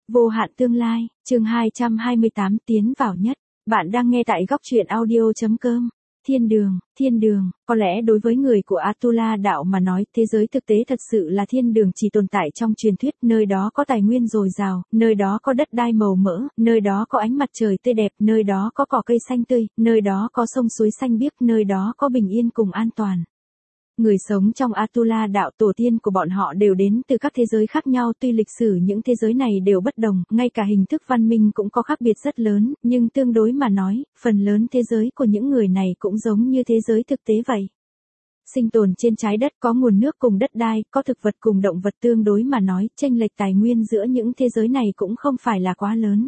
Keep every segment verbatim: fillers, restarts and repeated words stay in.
Vô hạn tương lai, chương hai trăm hai mươi tám tiến vào nhất. Bạn đang nghe tại góc truyện audio.com. Thiên đường, thiên đường, có lẽ đối với người của Atula đạo mà nói, thế giới thực tế thật sự là thiên đường chỉ tồn tại trong truyền thuyết, nơi đó có tài nguyên dồi dào, nơi đó có đất đai màu mỡ, nơi đó có ánh mặt trời tươi đẹp, nơi đó có cỏ cây xanh tươi, nơi đó có sông suối xanh biếc, nơi đó có bình yên cùng an toàn. Người sống trong Atula đạo tổ tiên của bọn họ đều đến từ các thế giới khác nhau, tuy lịch sử những thế giới này đều bất đồng, ngay cả hình thức văn minh cũng có khác biệt rất lớn, nhưng tương đối mà nói, phần lớn thế giới của những người này cũng giống như thế giới thực tế vậy. Sinh tồn trên trái đất có nguồn nước cùng đất đai, có thực vật cùng động vật, tương đối mà nói, chênh lệch tài nguyên giữa những thế giới này cũng không phải là quá lớn.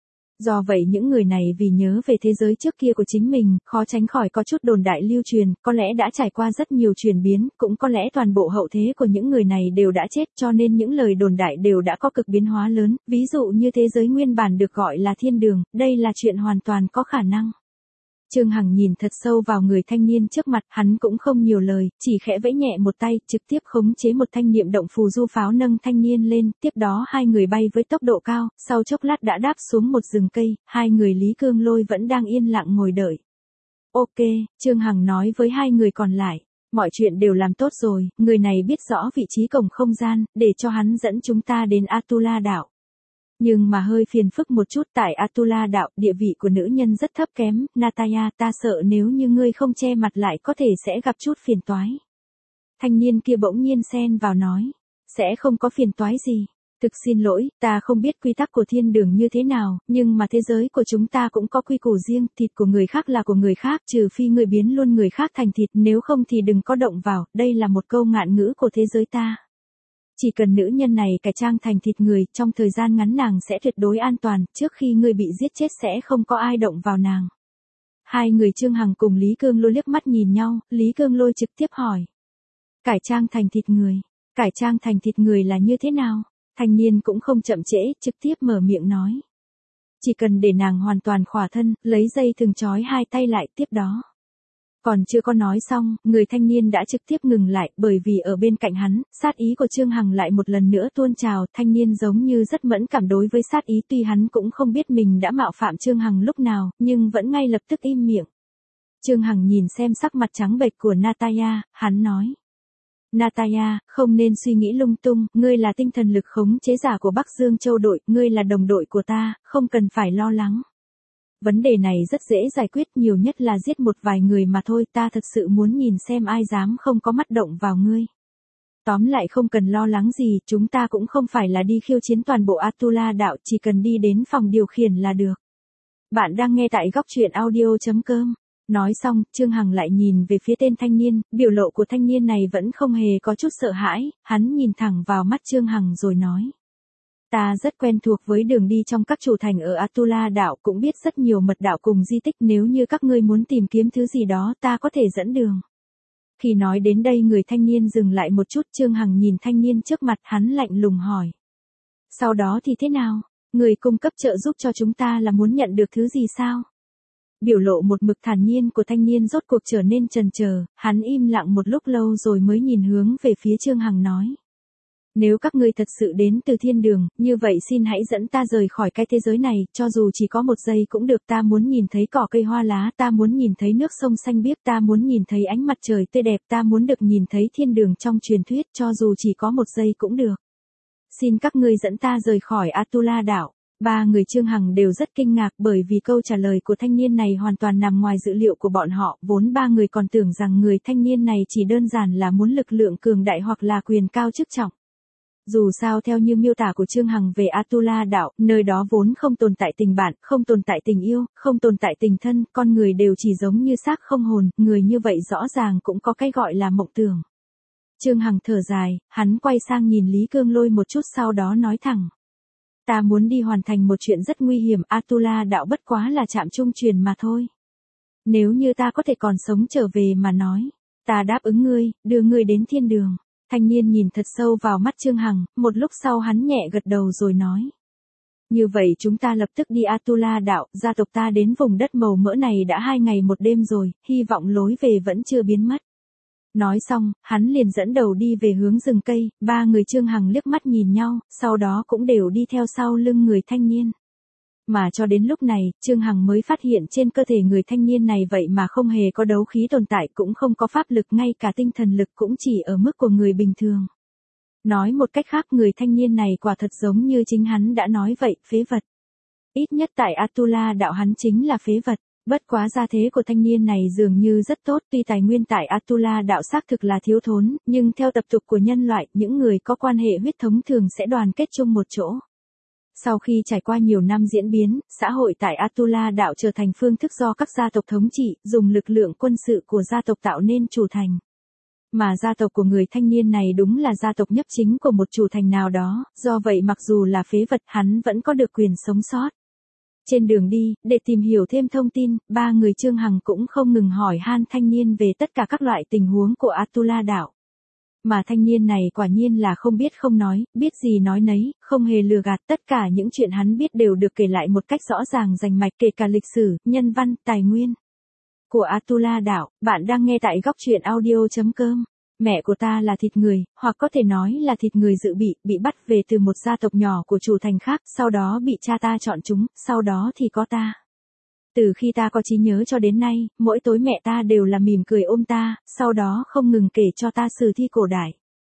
Do vậy những người này vì nhớ về thế giới trước kia của chính mình, khó tránh khỏi có chút đồn đại lưu truyền, có lẽ đã trải qua rất nhiều chuyển biến, cũng có lẽ toàn bộ hậu thế của những người này đều đã chết, cho nên những lời đồn đại đều đã có cực biến hóa lớn, ví dụ như thế giới nguyên bản được gọi là thiên đường, đây là chuyện hoàn toàn có khả năng. Trương Hằng nhìn thật sâu vào người thanh niên trước mặt, hắn cũng không nhiều lời, chỉ khẽ vẫy nhẹ một tay, trực tiếp khống chế một thanh niệm động phù du pháo nâng thanh niên lên, tiếp đó hai người bay với tốc độ cao, sau chốc lát đã đáp xuống một rừng cây, hai người Lý Cương Lôi vẫn đang yên lặng ngồi đợi. Ok, Trương Hằng nói với hai người còn lại, mọi chuyện đều làm tốt rồi, người này biết rõ vị trí cổng không gian, để cho hắn dẫn chúng ta đến Atula đảo. Nhưng mà hơi phiền phức một chút, tại Atula đạo, địa vị của nữ nhân rất thấp kém, Nataya, ta sợ nếu như ngươi không che mặt lại có thể sẽ gặp chút phiền toái. Thanh niên kia bỗng nhiên xen vào nói, sẽ không có phiền toái gì. Thực xin lỗi, ta không biết quy tắc của thiên đường như thế nào, nhưng mà thế giới của chúng ta cũng có quy củ riêng, thịt của người khác là của người khác, trừ phi người biến luôn người khác thành thịt, nếu không thì đừng có động vào, đây là một câu ngạn ngữ của thế giới ta. Chỉ cần nữ nhân này cải trang thành thịt người, trong thời gian ngắn nàng sẽ tuyệt đối an toàn, trước khi người bị giết chết sẽ không có ai động vào nàng. Hai người Trương Hằng cùng Lý Cương Lôi liếc mắt nhìn nhau, Lý Cương Lôi trực tiếp hỏi. Cải trang thành thịt người, cải trang thành thịt người là như thế nào? Thanh niên cũng không chậm trễ, trực tiếp mở miệng nói. Chỉ cần để nàng hoàn toàn khỏa thân, lấy dây thừng trói hai tay lại, tiếp đó. Còn chưa có nói xong, người thanh niên đã trực tiếp ngừng lại, bởi vì ở bên cạnh hắn, sát ý của Trương Hằng lại một lần nữa tuôn trào, thanh niên giống như rất mẫn cảm đối với sát ý, tuy hắn cũng không biết mình đã mạo phạm Trương Hằng lúc nào, nhưng vẫn ngay lập tức im miệng. Trương Hằng nhìn xem sắc mặt trắng bệch của Nataya, hắn nói. Nataya, không nên suy nghĩ lung tung, ngươi là tinh thần lực khống chế giả của Bắc Dương Châu đội, ngươi là đồng đội của ta, không cần phải lo lắng. Vấn đề này rất dễ giải quyết, nhiều nhất là giết một vài người mà thôi, ta thật sự muốn nhìn xem ai dám không có mắt động vào ngươi. Tóm lại không cần lo lắng gì, chúng ta cũng không phải là đi khiêu chiến toàn bộ Atula đạo, chỉ cần đi đến phòng điều khiển là được. Bạn đang nghe tại góc truyện audio.com. Nói xong, Trương Hằng lại nhìn về phía tên thanh niên, biểu lộ của thanh niên này vẫn không hề có chút sợ hãi, hắn nhìn thẳng vào mắt Trương Hằng rồi nói. Ta rất quen thuộc với đường đi trong các chủ thành ở Atula đảo, cũng biết rất nhiều mật đạo cùng di tích, nếu như các ngươi muốn tìm kiếm thứ gì đó ta có thể dẫn đường. Khi nói đến đây người thanh niên dừng lại một chút, Trương Hằng nhìn thanh niên trước mặt, hắn lạnh lùng hỏi. Sau đó thì thế nào? Người cung cấp trợ giúp cho chúng ta là muốn nhận được thứ gì sao? Biểu lộ một mực thản nhiên của thanh niên rốt cuộc trở nên chần chờ, hắn im lặng một lúc lâu rồi mới nhìn hướng về phía Trương Hằng nói. Nếu các ngươi thật sự đến từ thiên đường, như vậy xin hãy dẫn ta rời khỏi cái thế giới này, cho dù chỉ có một giây cũng được, ta muốn nhìn thấy cỏ cây hoa lá, ta muốn nhìn thấy nước sông xanh biếc, ta muốn nhìn thấy ánh mặt trời tươi đẹp, ta muốn được nhìn thấy thiên đường trong truyền thuyết, cho dù chỉ có một giây cũng được. Xin các ngươi dẫn ta rời khỏi Atula đảo. Ba người Trương Hằng đều rất kinh ngạc bởi vì câu trả lời của thanh niên này hoàn toàn nằm ngoài dự liệu của bọn họ, vốn ba người còn tưởng rằng người thanh niên này chỉ đơn giản là muốn lực lượng cường đại hoặc là quyền cao chức trọng. Dù sao theo như miêu tả của Trương Hằng về Atula đảo, nơi đó vốn không tồn tại tình bạn, không tồn tại tình yêu, không tồn tại tình thân, con người đều chỉ giống như xác không hồn, người như vậy rõ ràng cũng có cái gọi là mộng tưởng. Trương Hằng thở dài, hắn quay sang nhìn Lý Cương Lôi một chút sau đó nói thẳng. Ta muốn đi hoàn thành một chuyện rất nguy hiểm, Atula đạo bất quá là trạm trung truyền mà thôi. Nếu như ta có thể còn sống trở về mà nói, ta đáp ứng ngươi, đưa ngươi đến thiên đường. Thanh niên nhìn thật sâu vào mắt Trương Hằng, một lúc sau hắn nhẹ gật đầu rồi nói. Như vậy chúng ta lập tức đi Atula đạo, gia tộc ta đến vùng đất màu mỡ này đã hai ngày một đêm rồi, hy vọng lối về vẫn chưa biến mất. Nói xong, hắn liền dẫn đầu đi về hướng rừng cây, ba người Trương Hằng liếc mắt nhìn nhau, sau đó cũng đều đi theo sau lưng người thanh niên. Mà cho đến lúc này, Trương Hằng mới phát hiện trên cơ thể người thanh niên này vậy mà không hề có đấu khí tồn tại, cũng không có pháp lực, ngay cả tinh thần lực cũng chỉ ở mức của người bình thường. Nói một cách khác, người thanh niên này quả thật giống như chính hắn đã nói vậy, phế vật. Ít nhất tại Atula đạo hắn chính là phế vật. Bất quá gia thế của thanh niên này dường như rất tốt, tuy tài nguyên tại Atula đạo xác thực là thiếu thốn, nhưng theo tập tục của nhân loại, những người có quan hệ huyết thống thường sẽ đoàn kết chung một chỗ. Sau khi trải qua nhiều năm diễn biến, xã hội tại Atula đạo trở thành phương thức do các gia tộc thống trị, dùng lực lượng quân sự của gia tộc tạo nên chủ thành. Mà gia tộc của người thanh niên này đúng là gia tộc nhấp chính của một chủ thành nào đó, do vậy mặc dù là phế vật, hắn vẫn có được quyền sống sót. Trên đường đi, để tìm hiểu thêm thông tin, ba người Trương Hằng cũng không ngừng hỏi han thanh niên về tất cả các loại tình huống của Atula đạo. Mà thanh niên này quả nhiên là không biết không nói, biết gì nói nấy, không hề lừa gạt, tất cả những chuyện hắn biết đều được kể lại một cách rõ ràng rành mạch, kể cả lịch sử, nhân văn, tài nguyên của Atula đạo. Bạn đang nghe tại góc truyện audio chấm com. Mẹ của ta là thịt người, hoặc có thể nói là thịt người dự bị, bị bắt về từ một gia tộc nhỏ của chủ thành khác, sau đó bị cha ta chọn chúng, sau đó thì có ta. Từ khi ta có trí nhớ cho đến nay, mỗi tối mẹ ta đều là mỉm cười ôm ta, sau đó không ngừng kể cho ta sử thi cổ đại.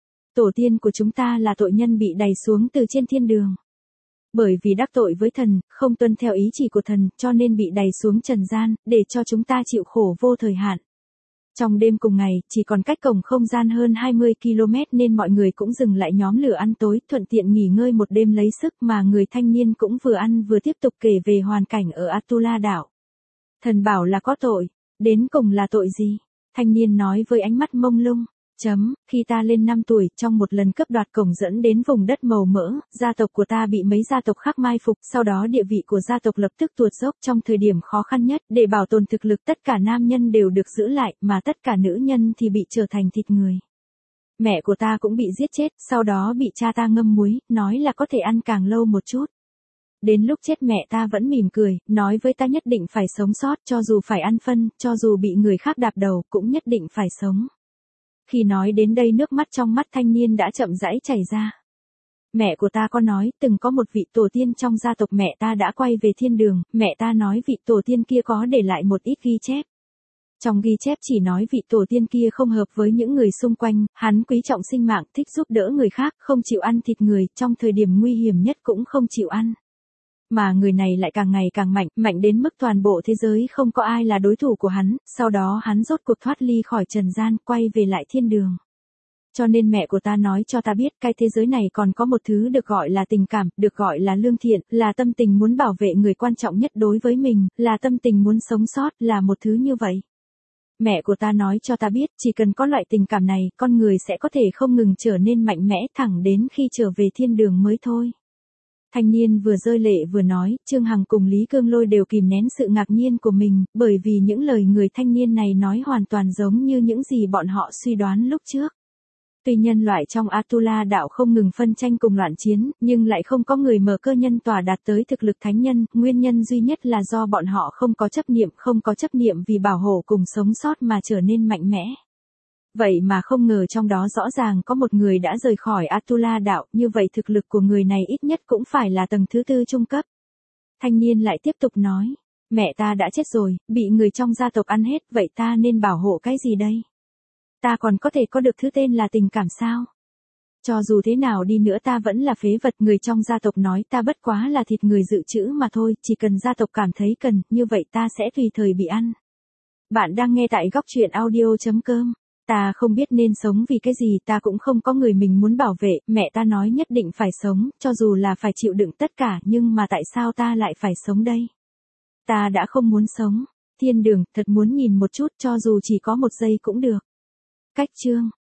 Tổ tiên của chúng ta là tội nhân bị đày xuống từ trên thiên đường. Bởi vì đắc tội với thần, không tuân theo ý chỉ của thần, cho nên bị đày xuống trần gian, để cho chúng ta chịu khổ vô thời hạn. Trong đêm cùng ngày, chỉ còn cách cổng không gian hơn hai mươi ki lô mét nên mọi người cũng dừng lại nhóm lửa ăn tối, thuận tiện nghỉ ngơi một đêm lấy sức, mà người thanh niên cũng vừa ăn vừa tiếp tục kể về hoàn cảnh ở Atula đảo. Thần bảo là có tội, đến cùng là tội gì? Thanh niên nói với ánh mắt mông lung. Chấm, khi ta lên năm tuổi, trong một lần cướp đoạt cổng dẫn đến vùng đất màu mỡ, gia tộc của ta bị mấy gia tộc khác mai phục, sau đó địa vị của gia tộc lập tức tuột dốc. Trong thời điểm khó khăn nhất, để bảo tồn thực lực, tất cả nam nhân đều được giữ lại, mà tất cả nữ nhân thì bị trở thành thịt người. Mẹ của ta cũng bị giết chết, sau đó bị cha ta ngâm muối, nói là có thể ăn càng lâu một chút. Đến lúc chết mẹ ta vẫn mỉm cười, nói với ta nhất định phải sống sót, cho dù phải ăn phân, cho dù bị người khác đạp đầu, cũng nhất định phải sống. Khi nói đến đây, nước mắt trong mắt thanh niên đã chậm rãi chảy ra. Mẹ của ta có nói, từng có một vị tổ tiên trong gia tộc mẹ ta đã quay về thiên đường, mẹ ta nói vị tổ tiên kia có để lại một ít ghi chép. Trong ghi chép chỉ nói vị tổ tiên kia không hợp với những người xung quanh, hắn quý trọng sinh mạng, thích giúp đỡ người khác, không chịu ăn thịt người, trong thời điểm nguy hiểm nhất cũng không chịu ăn. Mà người này lại càng ngày càng mạnh, mạnh đến mức toàn bộ thế giới không có ai là đối thủ của hắn, sau đó hắn rốt cuộc thoát ly khỏi trần gian, quay về lại thiên đường. Cho nên mẹ của ta nói cho ta biết, cái thế giới này còn có một thứ được gọi là tình cảm, được gọi là lương thiện, là tâm tình muốn bảo vệ người quan trọng nhất đối với mình, là tâm tình muốn sống sót, là một thứ như vậy. Mẹ của ta nói cho ta biết, chỉ cần có loại tình cảm này, con người sẽ có thể không ngừng trở nên mạnh mẽ thẳng đến khi trở về thiên đường mới thôi. Thanh niên vừa rơi lệ vừa nói, Trương Hằng cùng Lý Cương Lôi đều kìm nén sự ngạc nhiên của mình, bởi vì những lời người thanh niên này nói hoàn toàn giống như những gì bọn họ suy đoán lúc trước. Tuy nhân loại trong Atula đạo không ngừng phân tranh cùng loạn chiến, nhưng lại không có người mở cơ nhân tòa đạt tới thực lực thánh nhân, nguyên nhân duy nhất là do bọn họ không có chấp niệm, không có chấp niệm vì bảo hộ cùng sống sót mà trở nên mạnh mẽ. Vậy mà không ngờ trong đó rõ ràng có một người đã rời khỏi Atula đạo, như vậy thực lực của người này ít nhất cũng phải là tầng thứ tư trung cấp. Thanh niên lại tiếp tục nói, mẹ ta đã chết rồi, bị người trong gia tộc ăn hết, vậy ta nên bảo hộ cái gì đây? Ta còn có thể có được thứ tên là tình cảm sao? Cho dù thế nào đi nữa ta vẫn là phế vật, người trong gia tộc nói ta bất quá là thịt người dự trữ mà thôi, chỉ cần gia tộc cảm thấy cần, như vậy ta sẽ tùy thời bị ăn. Bạn đang nghe tại góc truyện audio chấm com. Ta không biết nên sống vì cái gì, ta cũng không có người mình muốn bảo vệ, mẹ ta nói nhất định phải sống, cho dù là phải chịu đựng tất cả, nhưng mà tại sao ta lại phải sống đây? Ta đã không muốn sống. Thiên đường, thật muốn nhìn một chút, cho dù chỉ có một giây cũng được. Cách chương.